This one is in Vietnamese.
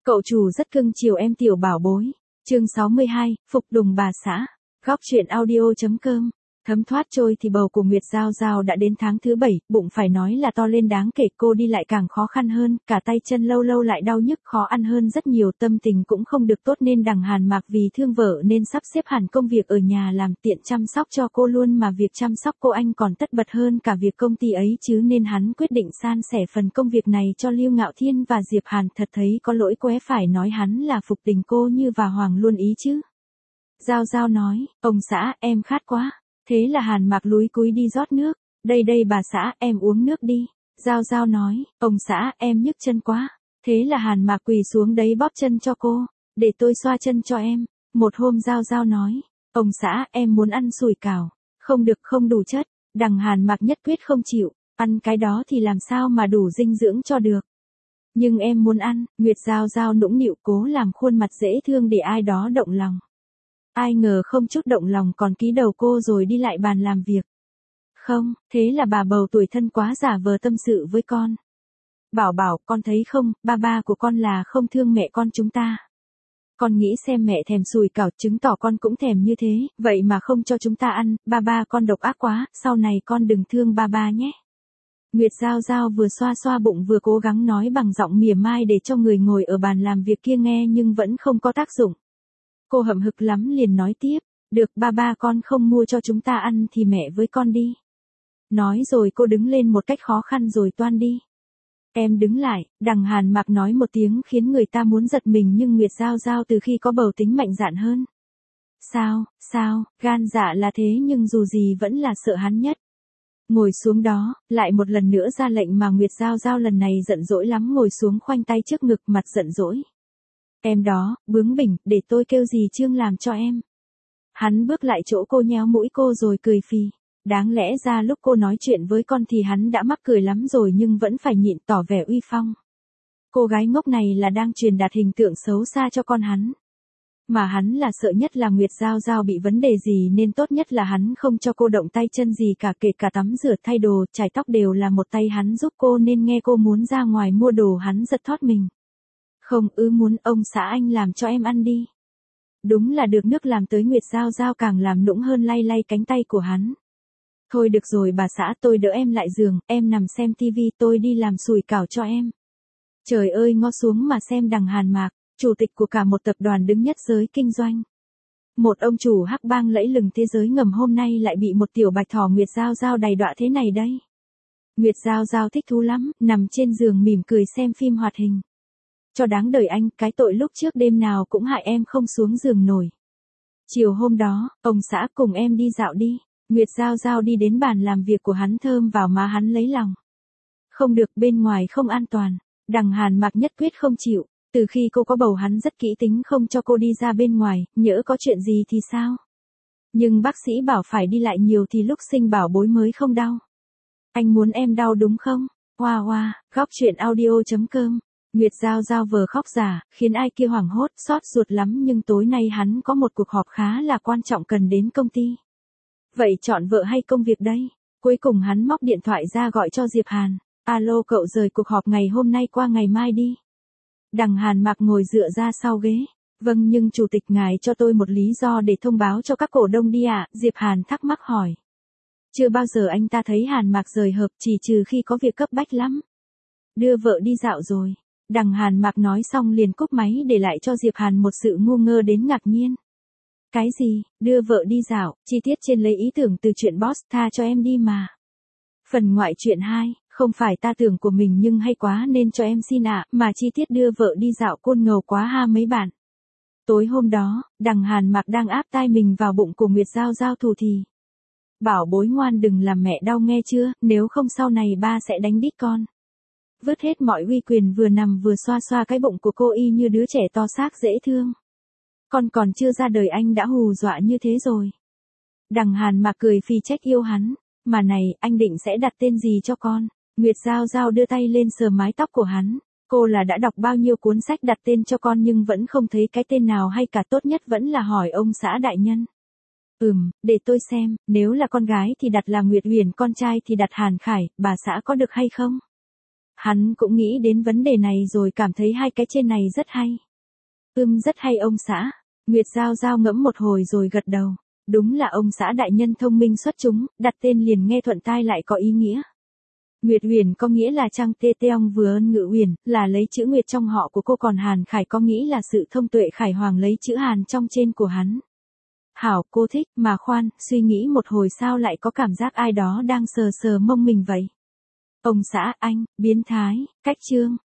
Cậu chủ rất cưng chiều em tiểu bảo bối. Chương 62, Phục Đùng bà xã. Góc truyện audio.com. Thấm thoát trôi thì bầu của Nguyệt Giao Giao đã đến tháng thứ 7, bụng phải nói là to lên đáng kể, cô đi lại càng khó khăn hơn, cả tay chân lâu lâu lại đau nhức khó ăn hơn rất nhiều, tâm tình cũng không được tốt nên đằng Hàn Mạc vì thương vợ nên sắp xếp hẳn công việc ở nhà làm tiện chăm sóc cho cô luôn, mà việc chăm sóc cô anh còn tất bật hơn cả việc công ty ấy chứ, nên hắn quyết định san sẻ phần công việc này cho Lưu Ngạo Thiên và Diệp Hàn. Thật thấy có lỗi quá, phải nói hắn là phục tình cô như và Hoàng luôn ý chứ. Giao Giao nói, ông xã em khát quá. Thế là Hàn Mạc lúi cúi đi rót nước. Đây đây bà xã, em uống nước đi. Giao Giao nói, ông xã em nhức chân quá. Thế là Hàn Mạc quỳ xuống đấy bóp chân cho cô. Để tôi xoa chân cho em. Một hôm Giao Giao nói, ông xã em muốn ăn sủi cảo. Không được, không đủ chất. Đằng Hàn Mạc nhất quyết không chịu. Ăn cái đó thì làm sao mà đủ dinh dưỡng cho được. Nhưng em muốn ăn. Nguyệt Giao Giao nũng nịu cố làm khuôn mặt dễ thương để ai đó động lòng. Ai ngờ không chút động lòng còn ký đầu cô rồi đi lại bàn làm việc. Không, thế là bà bầu tuổi thân quá giả vờ tâm sự với con. Bảo bảo, con thấy không, ba của con là không thương mẹ con chúng ta. Con nghĩ xem mẹ thèm sùi cảo chứng tỏ con cũng thèm như thế, vậy mà không cho chúng ta ăn, ba con độc ác quá, sau này con đừng thương ba nhé. Nguyệt Giao Giao vừa xoa xoa bụng vừa cố gắng nói bằng giọng mỉa mai để cho người ngồi ở bàn làm việc kia nghe nhưng vẫn không có tác dụng. Cô hậm hực lắm liền nói tiếp, được ba con không mua cho chúng ta ăn thì mẹ với con đi. Nói rồi cô đứng lên một cách khó khăn rồi toan đi. Em đứng lại, đằng Hàn Mạc nói một tiếng khiến người ta muốn giật mình nhưng Nguyệt Giao Giao từ khi có bầu tính mạnh dạn hơn. Sao, gan dạ là thế nhưng dù gì vẫn là sợ hắn nhất. Ngồi xuống đó, lại một lần nữa ra lệnh mà Nguyệt Giao Giao lần này giận dỗi lắm ngồi xuống khoanh tay trước ngực mặt giận dỗi. Em đó, bướng bỉnh, để tôi kêu dì Trương làm cho em. Hắn bước lại chỗ cô nhéo mũi cô rồi cười phì. Đáng lẽ ra lúc cô nói chuyện với con thì hắn đã mắc cười lắm rồi nhưng vẫn phải nhịn tỏ vẻ uy phong. Cô gái ngốc này là đang truyền đạt hình tượng xấu xa cho con hắn. Mà hắn là sợ nhất là Nguyệt Giao Giao bị vấn đề gì nên tốt nhất là hắn không cho cô động tay chân gì cả, kể cả tắm rửa thay đồ, chải tóc đều là một tay hắn giúp cô, nên nghe cô muốn ra ngoài mua đồ hắn giật thót mình. Không, muốn ông xã anh làm cho em ăn đi. Đúng là được nước làm tới Nguyệt Giao Giao càng làm nũng hơn lay lay cánh tay của hắn. Thôi được rồi bà xã, tôi đỡ em lại giường, em nằm xem tivi, tôi đi làm sủi cảo cho em. Trời ơi, ngó xuống mà xem đằng Hàn Mạc, chủ tịch của cả một tập đoàn đứng nhất giới kinh doanh. Một ông chủ hắc bang lẫy lừng thế giới ngầm hôm nay lại bị một tiểu bạch thỏ Nguyệt Giao Giao đầy đọa thế này đây. Nguyệt Giao Giao thích thú lắm, nằm trên giường mỉm cười xem phim hoạt hình. Cho đáng đời anh, cái tội lúc trước đêm nào cũng hại em không xuống giường nổi. Chiều hôm đó, ông xã cùng em đi dạo đi. Nguyệt Giao Giao đi đến bàn làm việc của hắn thơm vào má hắn lấy lòng. Không được, bên ngoài không an toàn. Đằng Hàn Mạc nhất quyết không chịu. Từ khi cô có bầu hắn rất kỹ tính không cho cô đi ra bên ngoài, nhỡ có chuyện gì thì sao? Nhưng bác sĩ bảo phải đi lại nhiều thì lúc sinh bảo bối mới không đau. Anh muốn em đau đúng không? Hoa hoa, góc truyện audio.com. Nguyệt Giao Giao vờ khóc giả, khiến ai kia hoảng hốt, xót ruột lắm nhưng tối nay hắn có một cuộc họp khá là quan trọng cần đến công ty. Vậy chọn vợ hay công việc đây? Cuối cùng hắn móc điện thoại ra gọi cho Diệp Hàn. Alo cậu, rời cuộc họp ngày hôm nay qua ngày mai đi. Đằng Hàn Mạc ngồi dựa ra sau ghế. Vâng, nhưng chủ tịch ngài cho tôi một lý do để thông báo cho các cổ đông đi ạ. Diệp Hàn thắc mắc hỏi. Chưa bao giờ anh ta thấy Hàn Mạc rời họp chỉ trừ khi có việc cấp bách lắm. Đưa vợ đi dạo rồi. Đằng Hàn Mạc nói xong liền cúp máy để lại cho Diệp Hàn một sự ngu ngơ đến ngạc nhiên. Cái gì, đưa vợ đi dạo, chi tiết trên lấy ý tưởng từ chuyện Boss, tha cho em đi mà. Phần ngoại truyện 2, không phải ta tưởng của mình nhưng hay quá nên cho em xin ạ, mà chi tiết đưa vợ đi dạo côn ngầu quá ha mấy bạn. Tối hôm đó, đằng Hàn Mạc đang áp tai mình vào bụng của Nguyệt Giao Giao thủ thì. Bảo bối ngoan đừng làm mẹ đau nghe chưa, nếu không sau này ba sẽ đánh đít con. Vứt hết mọi uy quyền vừa nằm vừa xoa xoa cái bụng của cô y như đứa trẻ to xác dễ thương. Con còn chưa ra đời anh đã hù dọa như thế rồi. Đằng Hàn Mạc cười phì trách yêu hắn. Mà này, anh định sẽ đặt tên gì cho con? Nguyệt Giao Giao đưa tay lên sờ mái tóc của hắn. Cô là đã đọc bao nhiêu cuốn sách đặt tên cho con nhưng vẫn không thấy cái tên nào hay cả, tốt nhất vẫn là hỏi ông xã đại nhân. Để tôi xem, nếu là con gái thì đặt là Nguyệt Huyền, con trai thì đặt Hàn Khải, bà xã có được hay không? Hắn cũng nghĩ đến vấn đề này rồi cảm thấy hai cái trên này rất hay. Rất hay ông xã. Nguyệt Giao Giao ngẫm một hồi rồi gật đầu. Đúng là ông xã đại nhân thông minh xuất chúng, đặt tên liền nghe thuận tai lại có ý nghĩa. Nguyệt Huyền có nghĩa là Trang Tê Teong vừa ân ngự Huyền, là lấy chữ Nguyệt trong họ của cô, còn Hàn Khải có nghĩ là sự thông tuệ Khải Hoàng lấy chữ Hàn trong trên của hắn. Hảo, cô thích, mà khoan, suy nghĩ một hồi sao lại có cảm giác ai đó đang sờ sờ mông mình vậy. Ông xã, anh, biến thái, cách trương.